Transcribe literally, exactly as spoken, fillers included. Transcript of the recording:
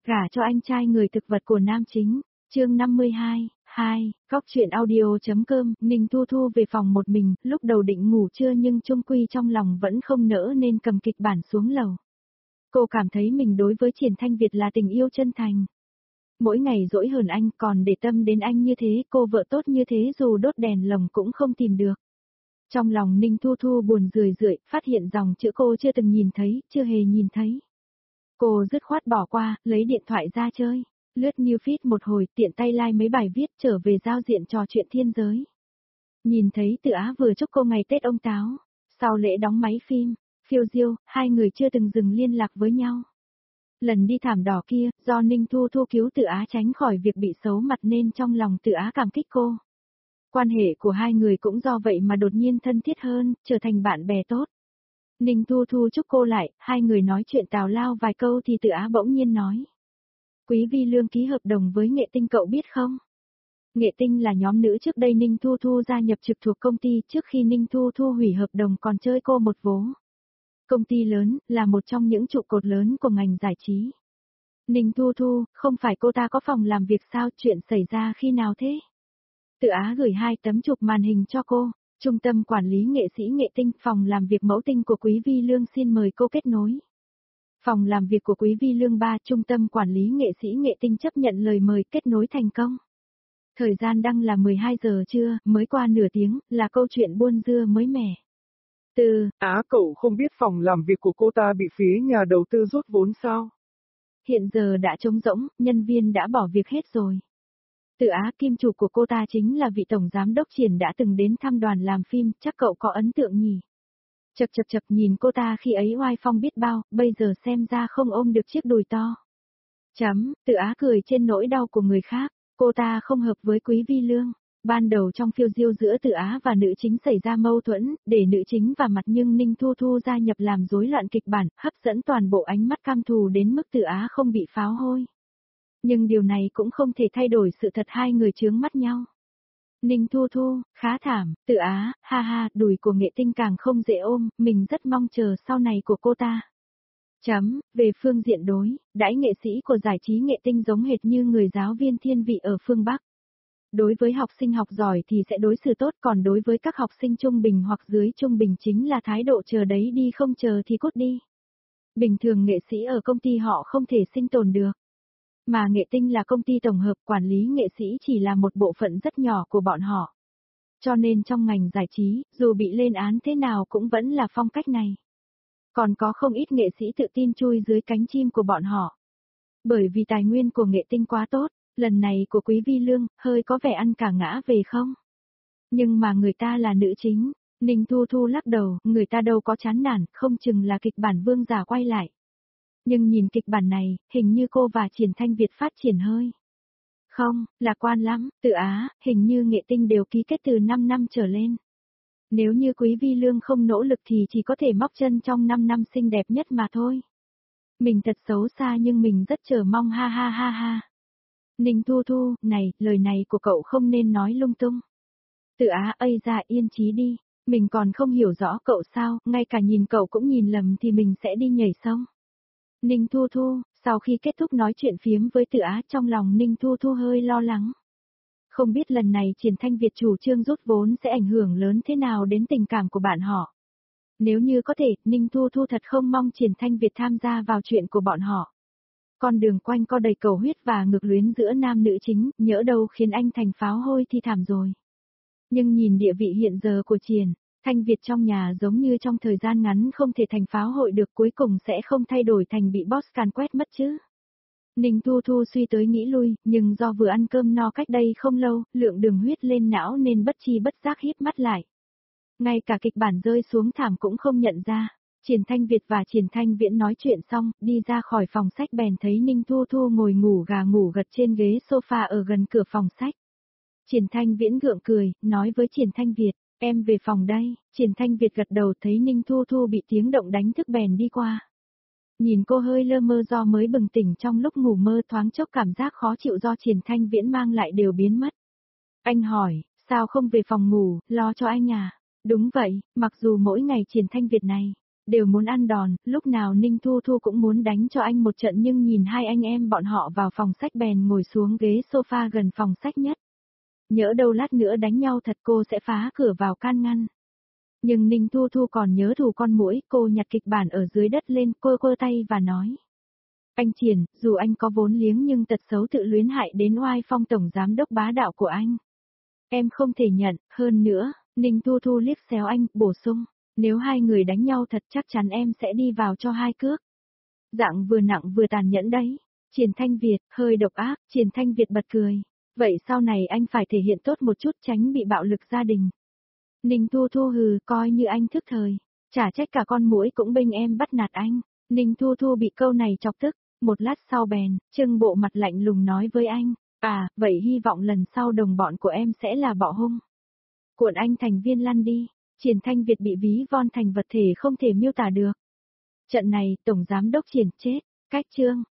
Gả cho anh trai người thực vật của nam chính, chương năm mươi hai, hai, góc truyện audio.com, Ninh Thu Thu về phòng một mình, lúc đầu định ngủ trưa nhưng chung quy trong lòng vẫn không nỡ nên cầm kịch bản xuống lầu. Cô cảm thấy mình đối với Triển Thanh Việt là tình yêu chân thành. Mỗi ngày dỗi hờn anh còn để tâm đến anh như thế, cô vợ tốt như thế dù đốt đèn lồng cũng không tìm được. Trong lòng Ninh Thu Thu buồn rười rượi, phát hiện dòng chữ cô chưa từng nhìn thấy, chưa hề nhìn thấy. Cô dứt khoát bỏ qua, lấy điện thoại ra chơi, lướt new feed một hồi, tiện tay like mấy bài viết trở về giao diện trò chuyện thiên giới. Nhìn thấy Tự Á vừa chúc cô ngày Tết ông Táo, sau lễ đóng máy phim, phiêu diêu, hai người chưa từng dừng liên lạc với nhau. Lần đi thảm đỏ kia, do Ninh Thu Thu cứu Tự Á tránh khỏi việc bị xấu mặt nên trong lòng Tự Á cảm kích cô. Quan hệ của hai người cũng do vậy mà đột nhiên thân thiết hơn, trở thành bạn bè tốt. Ninh Thu Thu chúc cô lại, hai người nói chuyện tào lao vài câu thì Tự Á bỗng nhiên nói. Quý Vi Lương ký hợp đồng với Nghệ Tinh cậu biết không? Nghệ Tinh là nhóm nữ trước đây Ninh Thu Thu gia nhập trực thuộc công ty trước khi Ninh Thu Thu hủy hợp đồng còn chơi cô một vố. Công ty lớn, là một trong những trụ cột lớn của ngành giải trí. Ninh Thu Thu, không phải cô ta có phòng làm việc sao, chuyện xảy ra khi nào thế? Tự Á gửi hai tấm chụp màn hình cho cô. Trung tâm quản lý nghệ sĩ Nghệ Tinh, phòng làm việc mẫu tinh của Quý Vi Lương xin mời cô kết nối. Phòng làm việc của Quý Vi Lương ba, Trung tâm quản lý nghệ sĩ Nghệ Tinh chấp nhận lời mời, kết nối thành công. Thời gian đăng là mười hai giờ trưa, mới qua nửa tiếng, là câu chuyện buôn dưa mới mẻ. Từ, Á cậu không biết phòng làm việc của cô ta bị phía nhà đầu tư rút vốn sao? Hiện giờ đã trống rỗng, nhân viên đã bỏ việc hết rồi. Tự Á, kim chủ của cô ta chính là vị tổng giám đốc Triển đã từng đến thăm đoàn làm phim, chắc cậu có ấn tượng nhỉ? Chập chập chập nhìn cô ta khi ấy oai phong biết bao, bây giờ xem ra không ôm được chiếc đùi to. Chấm, Tự Á cười trên nỗi đau của người khác, cô ta không hợp với Quý Vi Lương. Ban đầu trong phiêu diêu giữa Tự Á và nữ chính xảy ra mâu thuẫn, để nữ chính vào mặt nhưng Ninh Thu Thu gia nhập làm rối loạn kịch bản, hấp dẫn toàn bộ ánh mắt cam thù đến mức Tự Á không bị pháo hôi. Nhưng điều này cũng không thể thay đổi sự thật hai người chướng mắt nhau. Ninh Thu Thu, khá thảm, Tự Á, ha ha, đùi của Nghệ Tinh càng không dễ ôm, mình rất mong chờ sau này của cô ta. Chấm, về phương diện đối, đãi nghệ sĩ của giải trí Nghệ Tinh giống hệt như người giáo viên thiên vị ở phương Bắc. Đối với học sinh học giỏi thì sẽ đối xử tốt, còn đối với các học sinh trung bình hoặc dưới trung bình chính là thái độ chờ đấy đi không chờ thì cút đi. Bình thường nghệ sĩ ở công ty họ không thể sinh tồn được. Mà Nghệ Tinh là công ty tổng hợp, quản lý nghệ sĩ chỉ là một bộ phận rất nhỏ của bọn họ. Cho nên trong ngành giải trí, dù bị lên án thế nào cũng vẫn là phong cách này. Còn có không ít nghệ sĩ tự tin chui dưới cánh chim của bọn họ. Bởi vì tài nguyên của Nghệ Tinh quá tốt, lần này của Quý Vi Lương, hơi có vẻ ăn cả ngã về không? Nhưng mà người ta là nữ chính, Ninh Thu Thu lắc đầu, người ta đâu có chán nản, không chừng là kịch bản vương giả quay lại. Nhưng nhìn kịch bản này, hình như cô và Triển Thanh Việt phát triển hơi. Không, lạc quan lắm, Tự Á, hình như Nghệ Tinh đều ký kết từ năm năm trở lên. Nếu như Quý Vi Lương không nỗ lực thì chỉ có thể móc chân trong năm năm xinh đẹp nhất mà thôi. Mình thật xấu xa nhưng mình rất chờ mong ha ha ha ha. Ninh Thu Thu, này, lời này của cậu không nên nói lung tung. Tự Á, ây ra yên chí đi, mình còn không hiểu rõ cậu sao, ngay cả nhìn cậu cũng nhìn lầm thì mình sẽ đi nhảy sông. Ninh Thu Thu, sau khi kết thúc nói chuyện phiếm với Tự Á trong lòng Ninh Thu Thu hơi lo lắng. Không biết lần này Triển Thanh Việt chủ trương rút vốn sẽ ảnh hưởng lớn thế nào đến tình cảm của bạn họ. Nếu như có thể, Ninh Thu Thu thật không mong Triển Thanh Việt tham gia vào chuyện của bọn họ. Con đường quanh co đầy cầu huyết và ngược luyến giữa nam nữ chính, nhỡ đâu khiến anh thành pháo hôi thì thảm rồi. Nhưng nhìn địa vị hiện giờ của Triển Thanh Việt trong nhà giống như trong thời gian ngắn không thể thành pháo hội được, cuối cùng sẽ không thay đổi thành bị boss càn quét mất chứ. Ninh Thu Thu suy tới nghĩ lui, nhưng do vừa ăn cơm no cách đây không lâu, lượng đường huyết lên não nên bất chi bất giác híp mắt lại. Ngay cả kịch bản rơi xuống thảm cũng không nhận ra. Triển Thanh Việt và Triển Thanh Viễn nói chuyện xong, đi ra khỏi phòng sách bèn thấy Ninh Thu Thu ngồi ngủ gà ngủ gật trên ghế sofa ở gần cửa phòng sách. Triển Thanh Viễn gượng cười, nói với Triển Thanh Việt, em về phòng đây. Triển Thanh Việt gật đầu, thấy Ninh Thu Thu bị tiếng động đánh thức bèn đi qua. Nhìn cô hơi lơ mơ do mới bừng tỉnh trong lúc ngủ mơ, thoáng chốc cảm giác khó chịu do Triển Thanh Viễn mang lại đều biến mất. Anh hỏi, sao không về phòng ngủ, lo cho anh à? Đúng vậy, mặc dù mỗi ngày Triển Thanh Việt này đều muốn ăn đòn, lúc nào Ninh Thu Thu cũng muốn đánh cho anh một trận nhưng nhìn hai anh em bọn họ vào phòng sách bèn ngồi xuống ghế sofa gần phòng sách nhất. Nhỡ đâu lát nữa đánh nhau thật cô sẽ phá cửa vào can ngăn. Nhưng Ninh Thu Thu còn nhớ thù con muỗi, cô nhặt kịch bản ở dưới đất lên, cô quơ tay và nói. Anh Triển, dù anh có vốn liếng nhưng tật xấu tự luyến hại đến oai phong tổng giám đốc bá đạo của anh. Em không thể nhận, hơn nữa, Ninh Thu Thu liếc xéo anh, bổ sung, nếu hai người đánh nhau thật chắc chắn em sẽ đi vào cho hai cước. Dạng vừa nặng vừa tàn nhẫn đấy. Triển Thanh Việt, hơi độc ác, Triển Thanh Việt bật cười. Vậy sau này anh phải thể hiện tốt một chút tránh bị bạo lực gia đình. Ninh Thu Thu hừ, coi như anh thức thời. Chả trách cả con muỗi cũng bênh em bắt nạt anh. Ninh Thu Thu bị câu này chọc tức. Một lát sau bèn, trưng bộ mặt lạnh lùng nói với anh. À, vậy hy vọng lần sau đồng bọn của em sẽ là bọ hung. Cuộn anh thành viên lăn đi. Triển Thanh Việt bị ví von thành vật thể không thể miêu tả được. Trận này, Tổng Giám Đốc Triển chết. Cách chương.